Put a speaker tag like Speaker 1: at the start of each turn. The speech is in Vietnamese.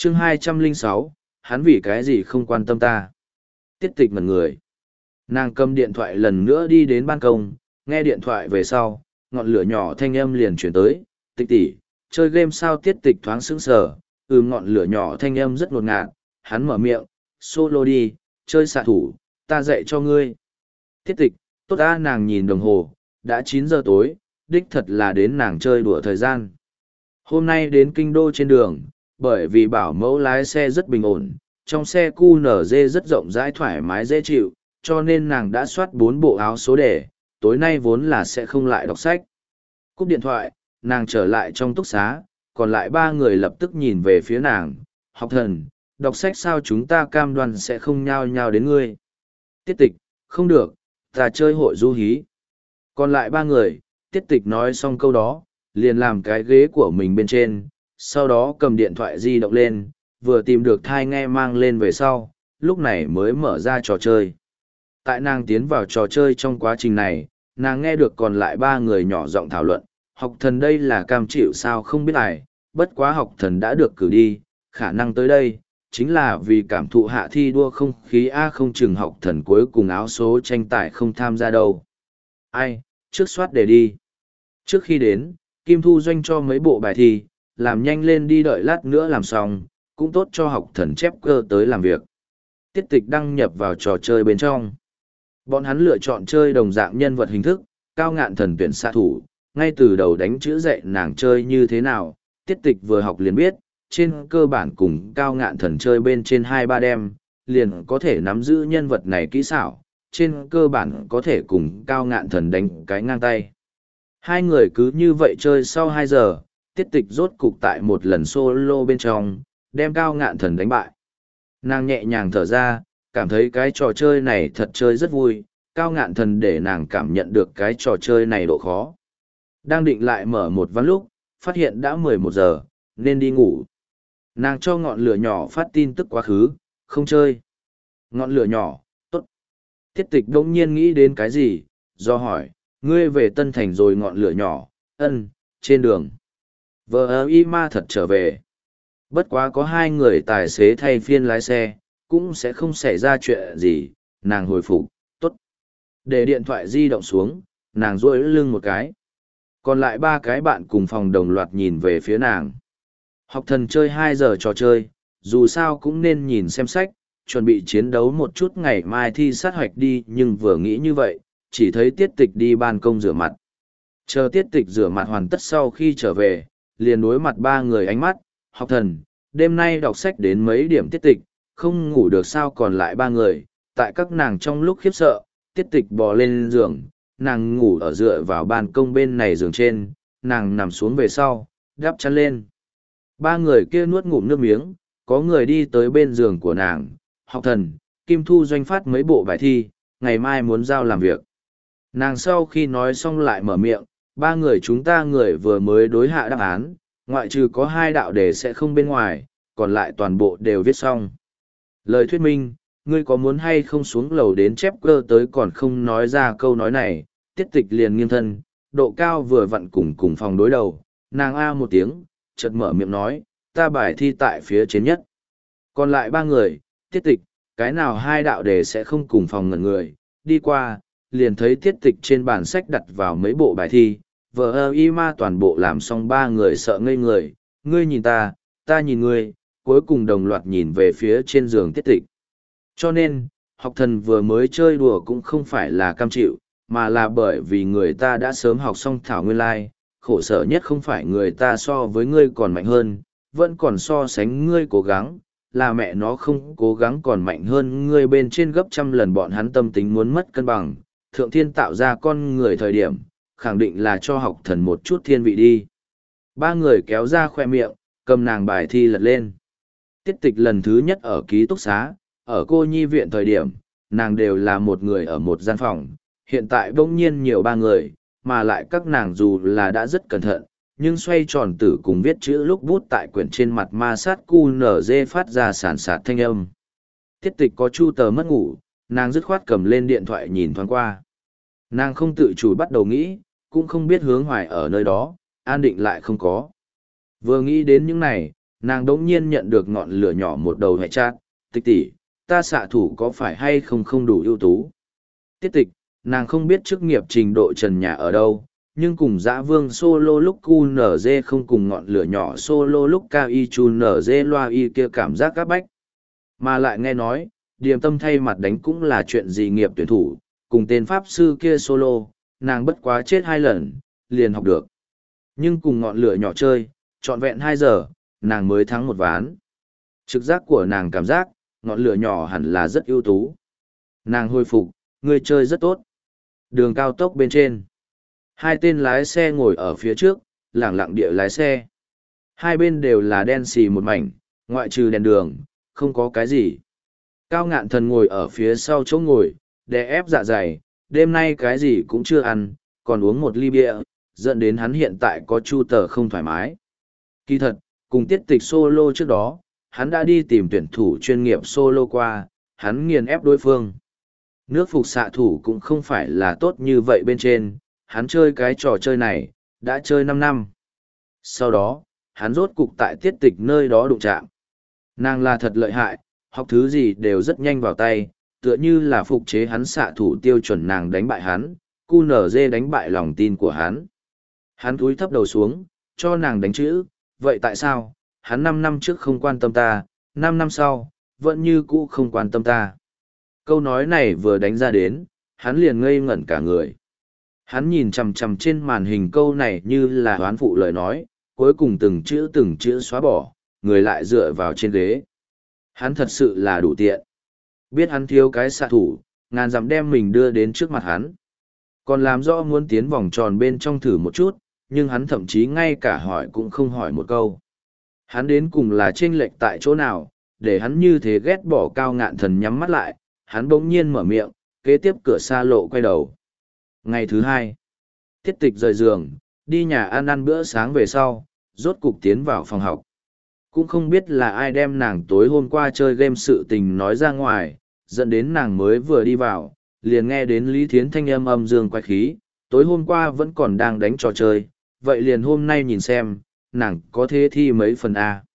Speaker 1: chương 206, hắn vì cái gì không quan tâm ta. Tiết tịch ngẩn người. Nàng cầm điện thoại lần nữa đi đến ban công, nghe điện thoại về sau, ngọn lửa nhỏ thanh âm liền chuyển tới, tịch tỷ, chơi game sao? Tiết tịch thoáng sững sờ, ngọn lửa nhỏ thanh âm rất ngột ngạt, hắn mở miệng, solo đi, chơi xạ thủ, ta dạy cho ngươi. Tiết tịch, tốt ta. Nàng nhìn đồng hồ, đã 9 giờ tối, đích thật là đến nàng chơi đùa thời gian. Hôm nay đến kinh đô trên đường, bởi vì bảo mẫu lái xe rất bình ổn, trong xe QNZ rất rộng rãi thoải mái dễ chịu, cho nên nàng đã soát 4 bộ áo số đề, tối nay vốn là sẽ không lại đọc sách. Cúp điện thoại, nàng trở lại trong túc xá, còn lại 3 người lập tức nhìn về phía nàng, học thần, đọc sách sao? Chúng ta cam đoan sẽ không nhao nhao đến ngươi. Tiết tịch, không được, ta chơi hội du hí. Còn lại 3 người, tiết tịch nói xong câu đó, liền làm cái ghế của mình bên trên, sau đó cầm điện thoại di động lên, vừa tìm được thai nghe mang lên về sau, lúc này mới mở ra trò chơi. Tại nàng tiến vào trò chơi trong quá trình này, nàng nghe được còn lại 3 người nhỏ giọng thảo luận, học thần đây là cam chịu sao không biết ai, bất quá học thần đã được cử đi, khả năng tới đây, chính là vì cảm thụ hạ thi đua không khí A, không chừng học thần cuối cùng áo số tranh tài không tham gia đâu. Ai, trước soát để đi. Trước khi đến, Kim Thu Doanh cho mấy bộ bài thi, làm nhanh lên đi, đợi lát nữa làm xong, cũng tốt cho học thần chép cơ tới làm việc. Tiết tịch đăng nhập vào trò chơi bên trong. Bọn hắn lựa chọn chơi đồng dạng nhân vật hình thức, cao ngạn thần tuyển xạ thủ, ngay từ đầu đánh chữ dạy nàng chơi như thế nào, tiết tịch vừa học liền biết, trên cơ bản cùng cao ngạn thần chơi bên trên 2-3 đêm, liền có thể nắm giữ nhân vật này kỹ xảo, trên cơ bản có thể cùng cao ngạn thần đánh cái ngang tay. Hai người cứ như vậy chơi sau 2 giờ, tiết tịch rốt cục tại một lần solo bên trong, đem cao ngạn thần đánh bại. Nàng nhẹ nhàng thở ra, cảm thấy cái trò chơi này thật chơi rất vui, cao ngạn thần để nàng cảm nhận được cái trò chơi này độ khó. Đang định lại mở một ván lúc, phát hiện đã 11 giờ, nên đi ngủ. Nàng cho ngọn lửa nhỏ phát tin tức quá khứ, không chơi. Ngọn lửa nhỏ, tốt. Tiết tịch đông nhiên nghĩ đến cái gì, do hỏi, ngươi về Tân Thành rồi? Ngọn lửa nhỏ, ân, trên đường. Vợ y ma thật trở về. Bất quá có 2 người tài xế thay phiên lái xe, cũng sẽ không xảy ra chuyện gì, nàng hồi phục, tốt. Để điện thoại di động xuống, nàng duỗi lưng một cái. Còn lại 3 cái bạn cùng phòng đồng loạt nhìn về phía nàng. Học thần chơi 2 giờ trò chơi, dù sao cũng nên nhìn xem sách, chuẩn bị chiến đấu một chút ngày mai thi sát hoạch đi, nhưng vừa nghĩ như vậy, chỉ thấy tiết tịch đi ban công rửa mặt. Chờ tiết tịch rửa mặt hoàn tất sau khi trở về, liền đối mặt 3 người ánh mắt, học thần, đêm nay đọc sách đến mấy điểm? Tiết tịch, không ngủ được sao? Còn lại 3 người, tại các nàng trong lúc khiếp sợ, tiết tịch bò lên giường, nàng ngủ ở dựa vào ban công bên này giường trên, nàng nằm xuống về sau, đắp chăn lên. 3 người kia nuốt ngụm nước miếng, có người đi tới bên giường của nàng, học thần, Kim Thu Doanh phát mấy bộ bài thi, ngày mai muốn giao làm việc. Nàng sau khi nói xong lại mở miệng, 3 người chúng ta người vừa mới đối hạ đáp án, ngoại trừ có 2 đạo đề sẽ không bên ngoài, còn lại toàn bộ đều viết xong. Lời thuyết minh, ngươi có muốn hay không xuống lầu đến chép cơ tới? Còn không nói ra câu nói này, tiết tịch liền nghiêng thân, độ cao vừa vặn cùng phòng đối đầu, nàng a một tiếng, chợt mở miệng nói, ta bài thi tại phía trên nhất. Còn lại 3 người, tiết tịch, cái nào 2 đạo đề sẽ không cùng phòng ngẩn người, đi qua, liền thấy tiết tịch trên bàn sách đặt vào mấy bộ bài thi, vợ y ma toàn bộ làm xong. 3 người sợ ngây người, ngươi nhìn ta nhìn ngươi, cuối cùng đồng loạt nhìn về phía trên giường tiết tịch. Cho nên, học thần vừa mới chơi đùa cũng không phải là cam chịu, mà là bởi vì người ta đã sớm học xong thảo nguyên lai, khổ sở nhất không phải người ta so với ngươi còn mạnh hơn, vẫn còn so sánh ngươi cố gắng, là mẹ nó không cố gắng còn mạnh hơn ngươi bên trên gấp trăm lần. Bọn hắn tâm tính muốn mất cân bằng, thượng thiên tạo ra con người thời điểm, khẳng định là cho học thần một chút thiên vị đi. 3 người kéo ra khoe miệng, cầm nàng bài thi lật lên. Tiết tịch lần thứ nhất ở ký túc xá, ở cô nhi viện thời điểm, nàng đều là một người ở một gian phòng, hiện tại bỗng nhiên nhiều 3 người, mà lại các nàng dù là đã rất cẩn thận, nhưng xoay tròn tử cùng viết chữ lúc bút tại quyển trên mặt ma sát QNZ phát ra sàn sạt thanh âm. Tiết tịch có chu tờ mất ngủ, nàng dứt khoát cầm lên điện thoại nhìn thoáng qua. Nàng không tự chủ bắt đầu nghĩ, cũng không biết hướng hoài ở nơi đó, an định lại không có. Vừa nghĩ đến những này, Nàng đống nhiên nhận được ngọn lửa nhỏ một đầu hệ chát, tịch tỷ, ta xạ thủ có phải hay không đủ ưu tú. Tiết tịch, nàng không biết chức nghiệp trình độ trần nhà ở đâu, nhưng cùng dã vương solo lúc QNZ không cùng ngọn lửa nhỏ solo lúc cao y chu NZ loa y kia cảm giác các bách. Mà lại nghe nói, điềm tâm thay mặt đánh cũng là chuyện gì nghiệp tuyển thủ, cùng tên pháp sư kia solo, nàng bất quá chết 2 lần, liền học được. Nhưng cùng ngọn lửa nhỏ chơi, trọn vẹn 2 giờ, nàng mới thắng 1 ván. Trực giác của nàng cảm giác, ngọn lửa nhỏ hẳn là rất ưu tú. Nàng hồi phục, người chơi rất tốt. Đường cao tốc bên trên. 2 tên lái xe ngồi ở phía trước, lẳng lặng địa lái xe. 2 bên đều là đen xì một mảnh, ngoại trừ đèn đường, không có cái gì. Cao Ngạn Thần ngồi ở phía sau chỗ ngồi, đè ép dạ dày, đêm nay cái gì cũng chưa ăn, còn uống một ly bia, dẫn đến hắn hiện tại có chu tờ không thoải mái. Kỳ thật, cùng tiết tịch solo trước đó, hắn đã đi tìm tuyển thủ chuyên nghiệp solo qua, hắn nghiền ép đối phương. Nước phục xạ thủ cũng không phải là tốt như vậy bên trên, hắn chơi cái trò chơi này, đã chơi 5 năm. Sau đó, hắn rốt cục tại tiết tịch nơi đó đụng chạm. Nàng là thật lợi hại, học thứ gì đều rất nhanh vào tay, tựa như là phục chế hắn xạ thủ tiêu chuẩn nàng đánh bại hắn, QNZ đánh bại lòng tin của hắn. Hắn cúi thấp đầu xuống, cho nàng đánh chữ, vậy tại sao, hắn 5 năm trước không quan tâm ta, 5 năm sau, vẫn như cũ không quan tâm ta. Câu nói này vừa đánh ra đến, hắn liền ngây ngẩn cả người. Hắn nhìn chằm chằm trên màn hình câu này như là hoán phụ lời nói, cuối cùng từng chữ xóa bỏ, người lại dựa vào trên ghế. Hắn thật sự là đủ tiện. Biết hắn thiếu cái xạ thủ, ngàn dặm đem mình đưa đến trước mặt hắn. Còn làm rõ muốn tiến vòng tròn bên trong thử một chút, nhưng hắn thậm chí ngay cả hỏi cũng không hỏi một câu. Hắn đến cùng là chênh lệch tại chỗ nào, để hắn như thế ghét bỏ Cao Ngạn Thần nhắm mắt lại, hắn bỗng nhiên mở miệng, kế tiếp cửa xa lộ quay đầu. Ngày thứ 2, tiết tịch rời giường, đi nhà ăn bữa sáng về sau, rốt cục tiến vào phòng học. Cũng không biết là ai đem nàng tối hôm qua chơi game sự tình nói ra ngoài, dẫn đến nàng mới vừa đi vào, liền nghe đến Lý Thiến thanh âm dương quay khí, tối hôm qua vẫn còn đang đánh trò chơi, vậy liền hôm nay nhìn xem, nàng có thế thi mấy phần A.